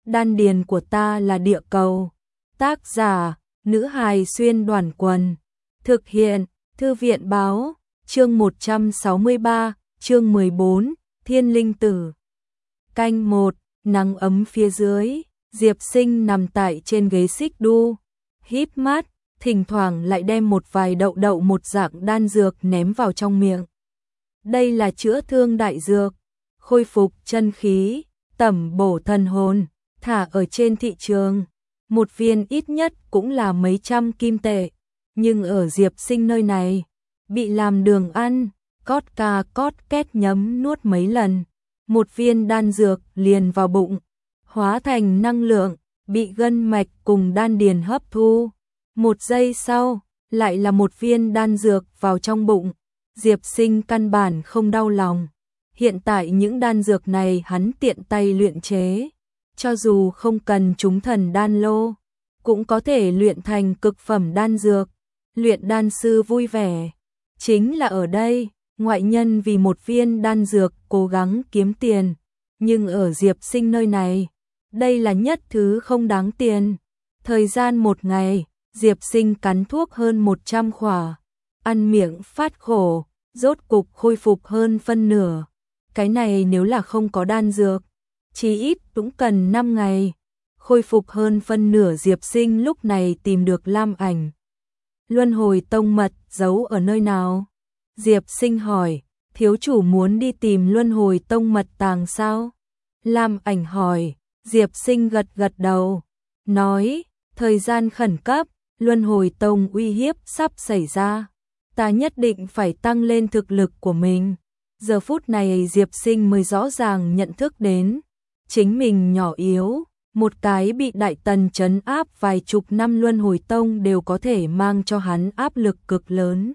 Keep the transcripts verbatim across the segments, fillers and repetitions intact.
Đan điền của ta là địa cầu. Tác giả, nữ hài xuyên đoàn quần. Thực hiện, thư viện báo, chương một trăm sáu mươi ba, chương mười bốn, Thiên Linh Tử. Canh một, nắng ấm phía dưới, Diệp Sinh nằm tại trên ghế xích đu, híp mắt, thỉnh thoảng lại đem một vài đậu đậu một dạng đan dược ném vào trong miệng. Đây là chữa thương đại dược, khôi phục chân khí, tẩm bổ thần hồn, thả ở trên thị trường. Một viên ít nhất cũng là mấy trăm kim tệ, nhưng ở Diệp Sinh nơi này, bị làm đường ăn, cót ca cót két nhấm nuốt mấy lần. Một viên đan dược liền vào bụng, hóa thành năng lượng, bị gân mạch cùng đan điền hấp thu. Một giây sau, lại là một viên đan dược vào trong bụng. Diệp Sinh căn bản không đau lòng. Hiện tại những đan dược này hắn tiện tay luyện chế, cho dù không cần chúng thần đan lô, cũng có thể luyện thành cực phẩm đan dược. Luyện đan sư vui vẻ, chính là ở đây, ngoại nhân vì một viên đan dược cố gắng kiếm tiền, nhưng ở Diệp Sinh nơi này, đây là nhất thứ không đáng tiền. Thời gian một ngày, Diệp Sinh cắn thuốc hơn một trăm khỏa, ăn miệng phát khổ, rốt cục khôi phục hơn phân nửa. Cái này nếu là không có đan dược, chỉ ít cũng cần năm ngày. Khôi phục hơn phân nửa, Diệp Sinh lúc này tìm được Lam Ảnh. Luân hồi tông mật giấu ở nơi nào? Diệp Sinh hỏi, thiếu chủ muốn đi tìm luân hồi tông mật tàng sao? Lam Ảnh hỏi, Diệp Sinh gật gật đầu, nói, thời gian khẩn cấp, luân hồi tông uy hiếp sắp xảy ra. Ta nhất định phải tăng lên thực lực của mình. Giờ phút này Diệp Sinh mới rõ ràng nhận thức đến, chính mình nhỏ yếu, một cái bị Đại Tần trấn áp vài chục năm luân hồi tông đều có thể mang cho hắn áp lực cực lớn.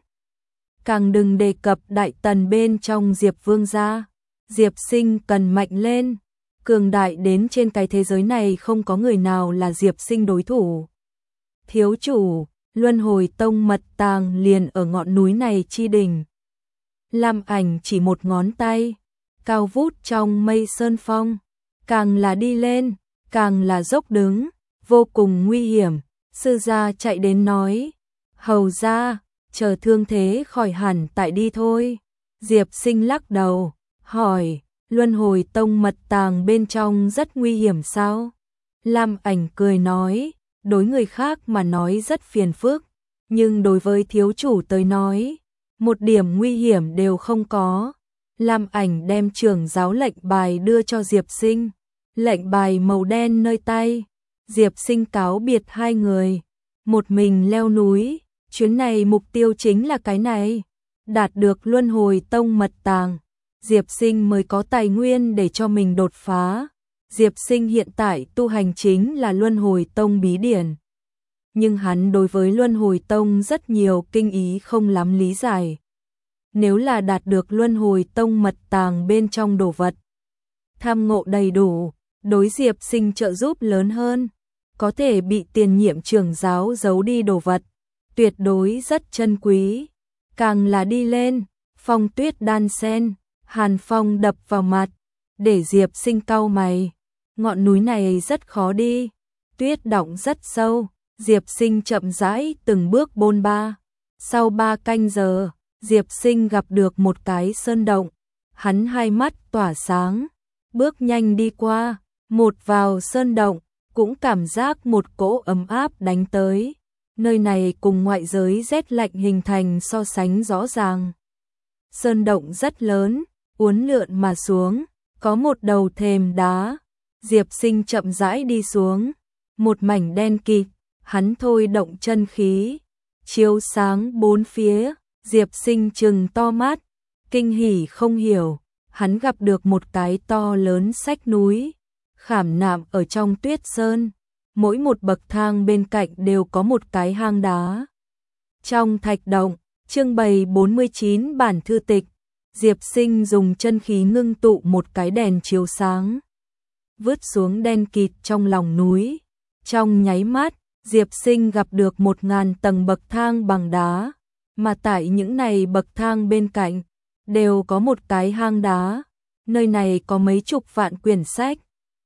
Càng đừng đề cập Đại Tần bên trong Diệp Vương gia. Diệp Sinh cần mạnh lên, cường đại đến trên cái thế giới này không có người nào là Diệp Sinh đối thủ. Thiếu chủ, luân hồi tông mật tàng liền ở ngọn núi này chi đỉnh. Lam Ảnh chỉ một ngón tay, cao vút trong mây sơn phong, càng là đi lên, càng là dốc đứng, vô cùng nguy hiểm. Sư gia chạy đến nói, hầu gia, chờ thương thế khỏi hẳn tại đi thôi. Diệp Sinh lắc đầu, hỏi, luân hồi tông mật tàng bên trong rất nguy hiểm sao? Lam Ảnh cười nói, đối người khác mà nói rất phiền phức, nhưng đối với thiếu chủ tới nói, một điểm nguy hiểm đều không có. Lam Ảnh đem trưởng giáo lệnh bài đưa cho Diệp Sinh, lệnh bài màu đen nơi tay. Diệp Sinh cáo biệt hai người, một mình leo núi. Chuyến này mục tiêu chính là cái này, đạt được luân hồi tông mật tàng, Diệp Sinh mới có tài nguyên để cho mình đột phá. Diệp Sinh hiện tại tu hành chính là luân hồi tông bí điển, nhưng hắn đối với luân hồi tông rất nhiều kinh ý không lắm lý giải. Nếu là đạt được luân hồi tông mật tàng bên trong đồ vật, tham ngộ đầy đủ, đối Diệp Sinh trợ giúp lớn hơn, có thể bị tiền nhiệm trưởng giáo giấu đi đồ vật, tuyệt đối rất chân quý. Càng là đi lên, phong tuyết đan sen, hàn phong đập vào mặt, để Diệp Sinh cau mày. Ngọn núi này rất khó đi, tuyết đọng rất sâu. Diệp Sinh chậm rãi từng bước bôn ba. Sau ba canh giờ, Diệp Sinh gặp được một cái sơn động. Hắn hai mắt tỏa sáng, bước nhanh đi qua, một vào sơn động, cũng cảm giác một cỗ ấm áp đánh tới. Nơi này cùng ngoại giới rét lạnh hình thành so sánh rõ ràng. Sơn động rất lớn, uốn lượn mà xuống, có một đầu thềm đá. Diệp Sinh chậm rãi đi xuống, một mảnh đen kịt, hắn thôi động chân khí, chiếu sáng bốn phía. Diệp Sinh trừng to mắt, kinh hỉ không hiểu, hắn gặp được một cái to lớn sách núi, khảm nạm ở trong tuyết sơn. Mỗi một bậc thang bên cạnh đều có một cái hang đá. Trong thạch động, trưng bày bốn mươi chín bản thư tịch. Diệp Sinh dùng chân khí ngưng tụ một cái đèn chiếu sáng, vứt xuống đen kịt trong lòng núi. Trong nháy mắt, Diệp Sinh gặp được một ngàn tầng bậc thang bằng đá, mà tại những này bậc thang bên cạnh đều có một cái hang đá. Nơi này có mấy chục vạn quyển sách.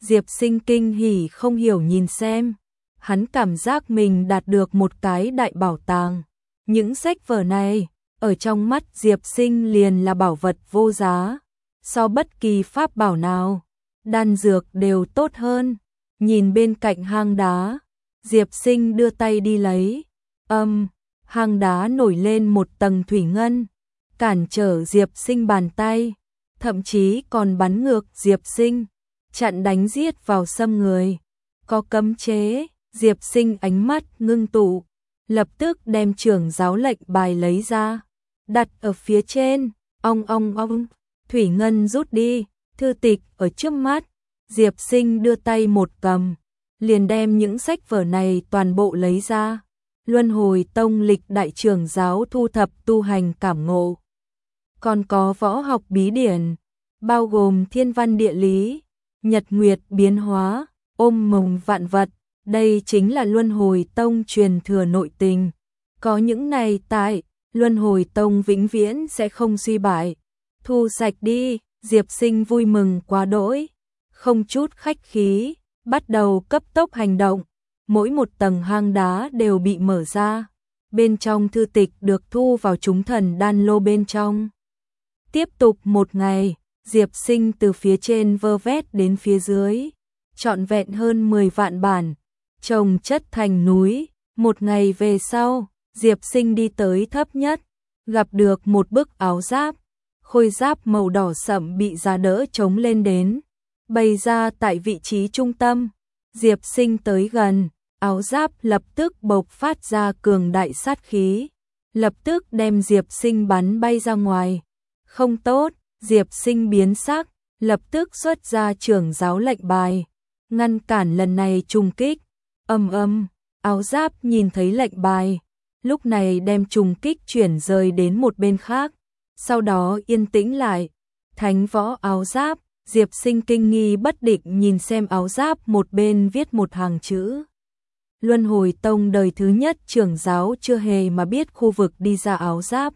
Diệp Sinh kinh hỉ không hiểu nhìn xem. Hắn cảm giác mình đạt được một cái đại bảo tàng. Những sách vở này, ở trong mắt Diệp Sinh liền là bảo vật vô giá. So bất kỳ pháp bảo nào, đan dược đều tốt hơn. Nhìn bên cạnh hang đá, Diệp Sinh đưa tay đi lấy. Âm, um, hang đá nổi lên một tầng thủy ngân, cản trở Diệp Sinh bàn tay, thậm chí còn bắn ngược Diệp Sinh, chặn đánh giết vào xâm người. Có cấm chế, Diệp Sinh ánh mắt ngưng tụ, lập tức đem trưởng giáo lệnh bài lấy ra, đặt ở phía trên, ong ong ong, thủy ngân rút đi, thư tịch ở trước mắt, Diệp Sinh đưa tay một cầm, liền đem những sách vở này toàn bộ lấy ra. Luân Hồi Tông lịch đại trưởng giáo thu thập tu hành cảm ngộ. Còn có võ học bí điển, bao gồm thiên văn địa lý, nhật nguyệt biến hóa, ôm mồng vạn vật. Đây chính là Luân Hồi Tông truyền thừa nội tình. Có những này tại, Luân Hồi Tông vĩnh viễn sẽ không suy bại. Thu sạch đi, Diệp Sinh vui mừng quá đỗi, không chút khách khí, bắt đầu cấp tốc hành động. Mỗi một tầng hang đá đều bị mở ra, bên trong thư tịch được thu vào chúng thần đan lô bên trong. Tiếp tục một ngày, Diệp Sinh từ phía trên vơ vét đến phía dưới, trọn vẹn hơn mười vạn bản, chồng chất thành núi. Một ngày về sau, Diệp Sinh đi tới thấp nhất, gặp được một bức áo giáp, khôi giáp màu đỏ sẫm bị giá đỡ chống lên đến, bày ra tại vị trí trung tâm. Diệp Sinh tới gần, áo giáp lập tức bộc phát ra cường đại sát khí, lập tức đem Diệp Sinh bắn bay ra ngoài. Không tốt, Diệp Sinh biến sắc, lập tức xuất ra trưởng giáo lệnh bài, ngăn cản lần này trùng kích. Âm âm, áo giáp nhìn thấy lệnh bài, lúc này đem trùng kích chuyển rời đến một bên khác, sau đó yên tĩnh lại. Thánh võ áo giáp, Diệp Sinh kinh nghi bất định nhìn xem áo giáp, một bên viết một hàng chữ. Luân Hồi Tông đời thứ nhất trưởng giáo chưa hề mà biết khu vực đi ra áo giáp.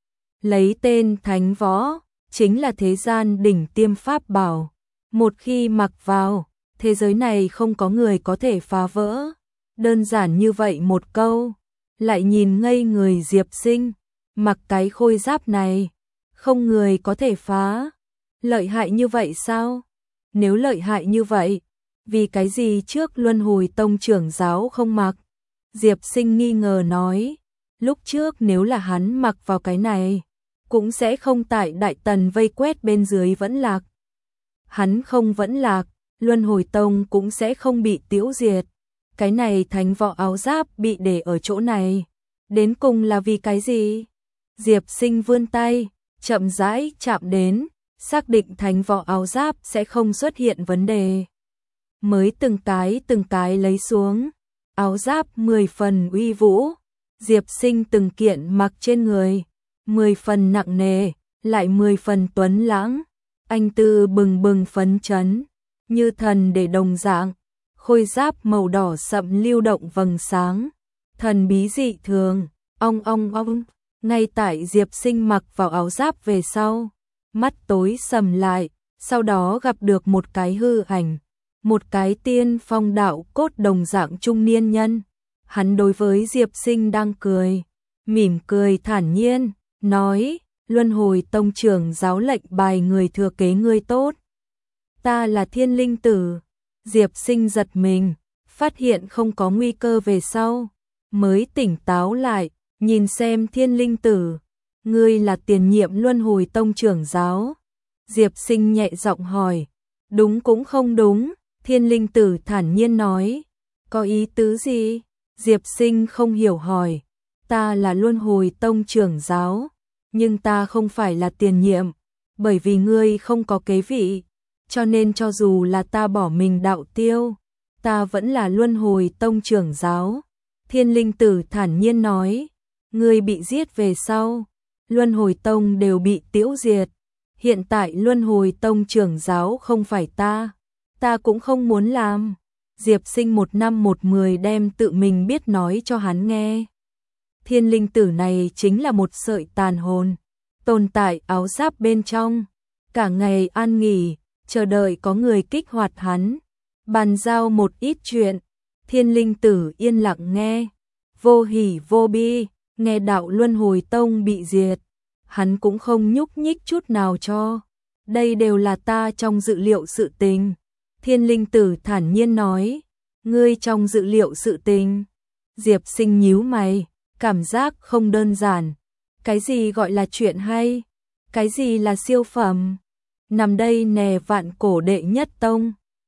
Lấy tên Thánh võ, chính là thế gian đỉnh tiêm pháp bảo. Một khi mặc vào, thế giới này không có người có thể phá vỡ. Đơn giản như vậy một câu, lại nhìn ngây người Diệp Sinh. Mặc cái khôi giáp này, không người có thể phá. Lợi hại như vậy sao? Nếu lợi hại như vậy, vì cái gì trước Luân Hồi Tông trưởng giáo không mặc? Diệp Sinh nghi ngờ nói, lúc trước nếu là hắn mặc vào cái này, cũng sẽ không tại Đại Tần vây quét bên dưới vẫn lạc. Hắn không vẫn lạc, Luân Hồi Tông cũng sẽ không bị tiêu diệt. Cái này thánh võ áo giáp bị để ở chỗ này, đến cùng là vì cái gì? Diệp Sinh vươn tay, chậm rãi chạm đến, xác định thánh võ áo giáp sẽ không xuất hiện vấn đề. Mới từng cái từng cái lấy xuống, áo giáp mười phần uy vũ, Diệp Sinh từng kiện mặc trên người, mười phần nặng nề, lại mười phần tuấn lãng, anh tư bừng bừng phấn chấn, như thần để đồng dạng, khôi giáp màu đỏ sậm lưu động vầng sáng, thần bí dị thường, ong ong ong. Ngay tại Diệp Sinh mặc vào áo giáp về sau, mắt tối sầm lại, sau đó gặp được một cái hư ảnh, một cái tiên phong đạo cốt đồng dạng trung niên nhân. Hắn đối với Diệp Sinh đang cười, mỉm cười thản nhiên, nói, Luân Hồi Tông trưởng giáo lệnh bài người thừa kế ngươi tốt. Ta là Thiên Linh Tử. Diệp Sinh giật mình, phát hiện không có nguy cơ về sau, mới tỉnh táo lại, nhìn xem Thiên Linh Tử. Ngươi là tiền nhiệm Luân Hồi Tông trưởng giáo. Diệp Sinh nhẹ giọng hỏi. Đúng cũng không đúng, Thiên Linh Tử thản nhiên nói. Có ý tứ gì? Diệp Sinh không hiểu hỏi. Ta là Luân Hồi Tông trưởng giáo, nhưng ta không phải là tiền nhiệm, bởi vì ngươi không có kế vị, cho nên cho dù là ta bỏ mình đạo tiêu, ta vẫn là Luân Hồi Tông trưởng giáo. Thiên Linh Tử thản nhiên nói. Ngươi bị giết về sau, Luân Hồi Tông đều bị tiêu diệt. Hiện tại Luân Hồi Tông trưởng giáo không phải ta, ta cũng không muốn làm. Diệp Sinh một năm một mười đem tự mình biết nói cho hắn nghe. Thiên Linh Tử này chính là một sợi tàn hồn, tồn tại áo giáp bên trong, cả ngày an nghỉ, chờ đợi có người kích hoạt hắn. bàn giao một ít chuyện. Thiên Linh Tử yên lặng nghe, vô hỉ vô bi, nghe đạo Luân Hồi Tông bị diệt, hắn cũng không nhúc nhích chút nào cho. Đây đều là ta trong dự liệu sự tình. Thiên Linh Tử thản nhiên nói, ngươi trong dự liệu sự tình. Diệp Sinh nhíu mày, cảm giác không đơn giản. Cái gì gọi là chuyện hay? Cái gì là siêu phẩm? Nằm đây nè vạn cổ đệ nhất tông.